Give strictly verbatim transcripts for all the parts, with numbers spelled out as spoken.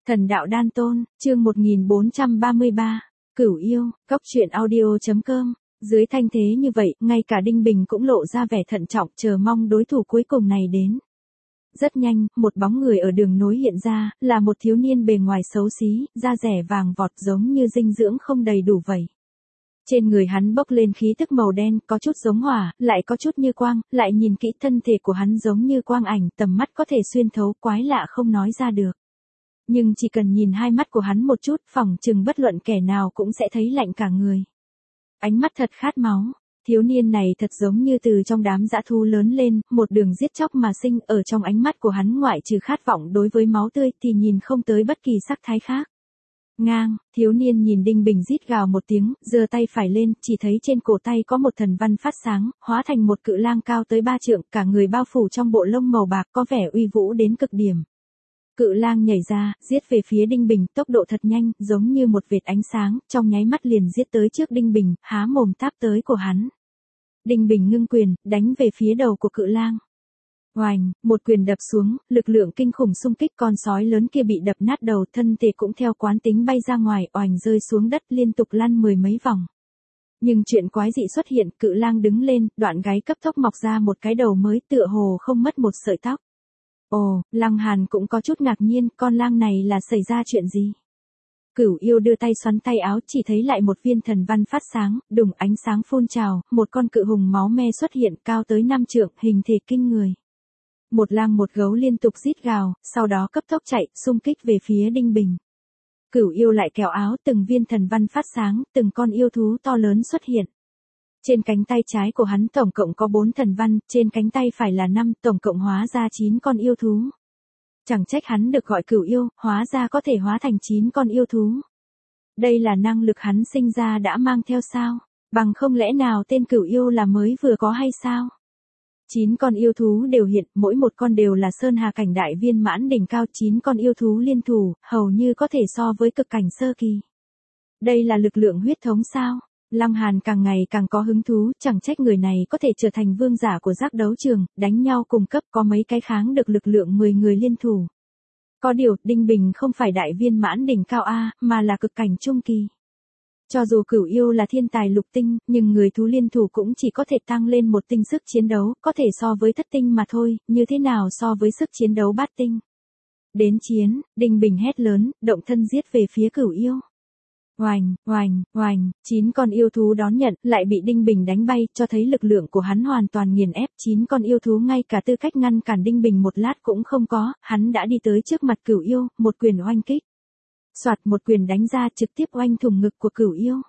Thần đạo đan tôn, chương một nghìn bốn trăm ba mươi ba, Cửu yêu, cốc truyện audio chấm com. Dưới thanh thế như vậy, ngay cả Đinh Bình cũng lộ ra vẻ thận trọng, chờ mong đối thủ cuối cùng này đến. Rất nhanh, một bóng người ở đường nối hiện ra, là một thiếu niên bề ngoài xấu xí, da rẻ vàng vọt giống như dinh dưỡng không đầy đủ vậy. Trên người hắn bốc lên khí tức màu đen, có chút giống hỏa, lại có chút như quang, lại nhìn kỹ thân thể của hắn giống như quang ảnh, tầm mắt có thể xuyên thấu, quái lạ không nói ra được. Nhưng chỉ cần nhìn hai mắt của hắn một chút, phỏng chừng bất luận kẻ nào cũng sẽ thấy lạnh cả người. Ánh mắt thật khát máu, thiếu niên này thật giống như từ trong đám dã thú lớn lên, một đường giết chóc mà sinh, ở trong ánh mắt của hắn ngoại trừ khát vọng đối với máu tươi thì nhìn không tới bất kỳ sắc thái khác. Ngang, thiếu niên nhìn Đinh Bình rít gào một tiếng, giơ tay phải lên, chỉ thấy trên cổ tay có một thần văn phát sáng, hóa thành một cự lang cao tới ba trượng, cả người bao phủ trong bộ lông màu bạc có vẻ uy vũ đến cực điểm. Cự lang nhảy ra, giết về phía Đinh Bình, tốc độ thật nhanh, giống như một vệt ánh sáng, trong nháy mắt liền giết tới trước Đinh Bình, há mồm táp tới của hắn. Đinh Bình ngưng quyền, đánh về phía đầu của cự lang. Oành, một quyền đập xuống, lực lượng kinh khủng xung kích, con sói lớn kia bị đập nát đầu, thân thể cũng theo quán tính bay ra ngoài, oành rơi xuống đất liên tục lăn mười mấy vòng. Nhưng chuyện quái dị xuất hiện, cự lang đứng lên, đoạn gáy cấp tốc mọc ra một cái đầu mới, tựa hồ không mất một sợi tóc. Ồ, Lăng Hàn cũng có chút ngạc nhiên, con lang này là xảy ra chuyện gì? Cửu yêu đưa tay xoắn tay áo, chỉ thấy lại một viên thần văn phát sáng, đùng ánh sáng phun trào, một con cự hùng máu me xuất hiện, cao tới năm trượng, hình thể kinh người. Một lang một gấu liên tục rít gào, sau đó cấp tốc chạy, xung kích về phía Đinh Bình. Cửu yêu lại kéo áo, từng viên thần văn phát sáng, từng con yêu thú to lớn xuất hiện. Trên cánh tay trái của hắn tổng cộng có bốn thần văn, trên cánh tay phải là năm, tổng cộng hóa ra chín con yêu thú. Chẳng trách hắn được gọi cửu yêu, hóa ra có thể hóa thành chín con yêu thú. Đây là năng lực hắn sinh ra đã mang theo sao? Bằng không lẽ nào tên cửu yêu là mới vừa có hay sao? Chín con yêu thú đều hiện, mỗi một con đều là sơn hà cảnh đại viên mãn đỉnh cao, chín con yêu thú liên thủ, hầu như có thể so với cực cảnh sơ kỳ. Đây là lực lượng huyết thống sao? Lăng Hàn càng ngày càng có hứng thú, chẳng trách người này có thể trở thành vương giả của giác đấu trường, đánh nhau cùng cấp có mấy cái kháng được lực lượng mười người liên thủ. Có điều, Đinh Bình không phải đại viên mãn đỉnh cao A, mà là cực cảnh trung kỳ. Cho dù cửu yêu là thiên tài lục tinh, nhưng người thú liên thủ cũng chỉ có thể tăng lên một tinh sức chiến đấu, có thể so với thất tinh mà thôi, như thế nào so với sức chiến đấu bát tinh. Đến chiến, Đinh Bình hét lớn, động thân giết về phía cửu yêu. Oành, oành, oành, chín con yêu thú đón nhận, lại bị Đinh Bình đánh bay, cho thấy lực lượng của hắn hoàn toàn nghiền ép, chín con yêu thú ngay cả tư cách ngăn cản Đinh Bình một lát cũng không có, hắn đã đi tới trước mặt cửu yêu, một quyền oanh kích. Soạt, một quyền đánh ra trực tiếp oanh thủng ngực của cửu yêu.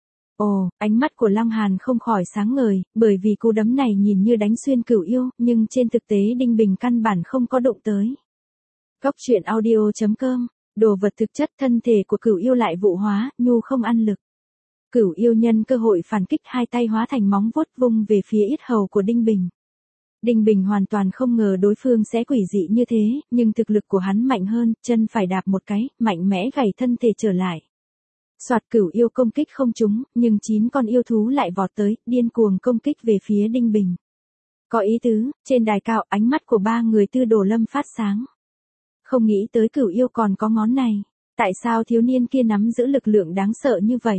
Ồ, ánh mắt của Lăng Hàn không khỏi sáng ngời, bởi vì cú đấm này nhìn như đánh xuyên cửu yêu, nhưng trên thực tế Đinh Bình căn bản không có đụng tới. Cốc truyện audio chấm com. Đồ vật thực chất, thân thể của cửu yêu lại vụ hóa, nhu không ăn lực. Cửu yêu nhân cơ hội phản kích, hai tay hóa thành móng vuốt vung về phía yết hầu của Đinh Bình. Đinh Bình hoàn toàn không ngờ đối phương sẽ quỷ dị như thế, nhưng thực lực của hắn mạnh hơn, chân phải đạp một cái, mạnh mẽ gảy thân thể trở lại. Soạt, cửu yêu công kích không trúng, nhưng chín con yêu thú lại vọt tới, điên cuồng công kích về phía Đinh Bình. Có ý tứ, trên đài cao, ánh mắt của ba người Tư Đồ Lâm phát sáng. Không nghĩ tới cửu yêu còn có ngón này. Tại sao thiếu niên kia nắm giữ lực lượng đáng sợ như vậy?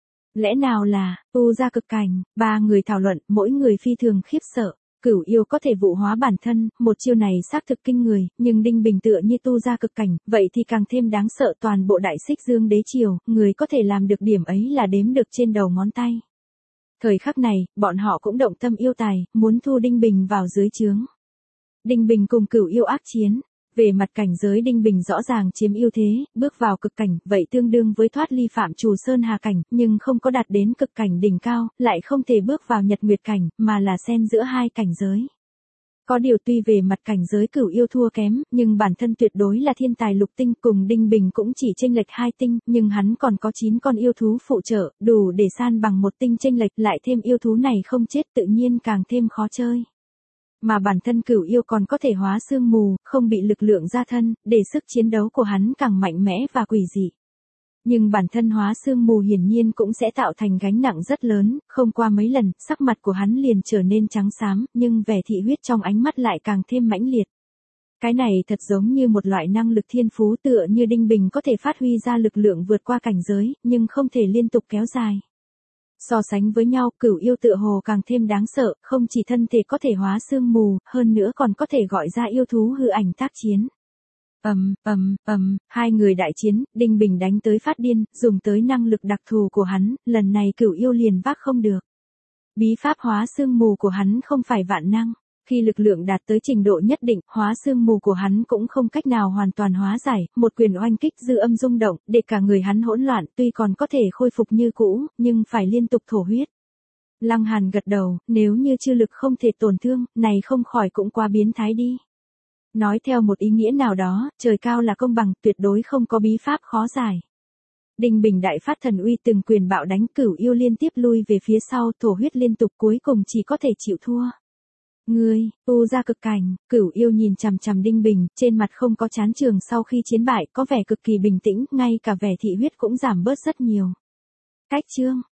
Lẽ nào là, tu ra cực cảnh? Ba người thảo luận, mỗi người phi thường khiếp sợ. Cửu yêu có thể vụ hóa bản thân, một chiêu này xác thực kinh người, nhưng Đinh Bình tựa như tu ra cực cảnh, vậy thì càng thêm đáng sợ. Toàn bộ đại xích dương đế triều, người có thể làm được điểm ấy là đếm được trên đầu ngón tay. Thời khắc này, bọn họ cũng động tâm yêu tài, muốn thu Đinh Bình vào dưới trướng. Đinh Bình cùng cửu yêu ác chiến. Về mặt cảnh giới Đinh Bình rõ ràng chiếm ưu thế, bước vào cực cảnh, vậy tương đương với thoát ly phạm trù sơn hà cảnh, nhưng không có đạt đến cực cảnh đỉnh cao, lại không thể bước vào nhật nguyệt cảnh, mà là xen giữa hai cảnh giới. Có điều tuy về mặt cảnh giới cửu yêu thua kém, nhưng bản thân tuyệt đối là thiên tài lục tinh, cùng Đinh Bình cũng chỉ chênh lệch hai tinh, nhưng hắn còn có chín con yêu thú phụ trợ, đủ để san bằng một tinh chênh lệch, lại thêm yêu thú này không chết tự nhiên càng thêm khó chơi. Mà bản thân cửu yêu còn có thể hóa sương mù, không bị lực lượng gia thân, để sức chiến đấu của hắn càng mạnh mẽ và quỷ dị. Nhưng bản thân hóa sương mù hiển nhiên cũng sẽ tạo thành gánh nặng rất lớn, không qua mấy lần, sắc mặt của hắn liền trở nên trắng xám, nhưng vẻ thị huyết trong ánh mắt lại càng thêm mãnh liệt. Cái này thật giống như một loại năng lực thiên phú, tựa như Đinh Bình có thể phát huy ra lực lượng vượt qua cảnh giới, nhưng không thể liên tục kéo dài. So sánh với nhau, Cửu Yêu tựa hồ càng thêm đáng sợ, không chỉ thân thể có thể hóa sương mù, hơn nữa còn có thể gọi ra yêu thú hư ảnh tác chiến. Ầm, ầm, ầm, hai người đại chiến, Đinh Bình đánh tới phát điên, dùng tới năng lực đặc thù của hắn, lần này Cửu Yêu liền vác không được. Bí pháp hóa sương mù của hắn không phải vạn năng, khi lực lượng đạt tới trình độ nhất định, hóa sương mù của hắn cũng không cách nào hoàn toàn hóa giải, một quyền oanh kích dư âm rung động, để cả người hắn hỗn loạn, tuy còn có thể khôi phục như cũ, nhưng phải liên tục thổ huyết. Lăng Hàn gật đầu, nếu như chư lực không thể tổn thương, này không khỏi cũng quá biến thái đi. Nói theo một ý nghĩa nào đó, trời cao là công bằng, tuyệt đối không có bí pháp khó giải. Đinh Bình đại phát thần uy, từng quyền bạo đánh, Cửu Yêu liên tiếp lui về phía sau, thổ huyết liên tục, cuối cùng chỉ có thể chịu thua. Ngươi, tu ra cực cảnh, Cửu Yêu nhìn chằm chằm Đinh Bình, trên mặt không có chán trường, sau khi chiến bại, có vẻ cực kỳ bình tĩnh, ngay cả vẻ thị huyết cũng giảm bớt rất nhiều. Cách chương